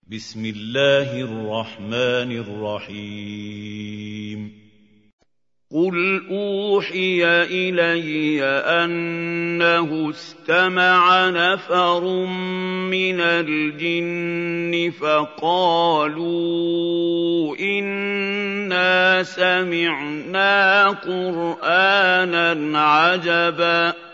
بسم الله الرحمن الرحيم قُلْ أُوحِيَ إِلَيَّ أَنَّهُ اسْتَمَعَ نَفَرٌ مِّنَ الْجِنِّ فَقَالُوا إِنَّا سَمِعْنَا قُرْآنًا عَجَبًا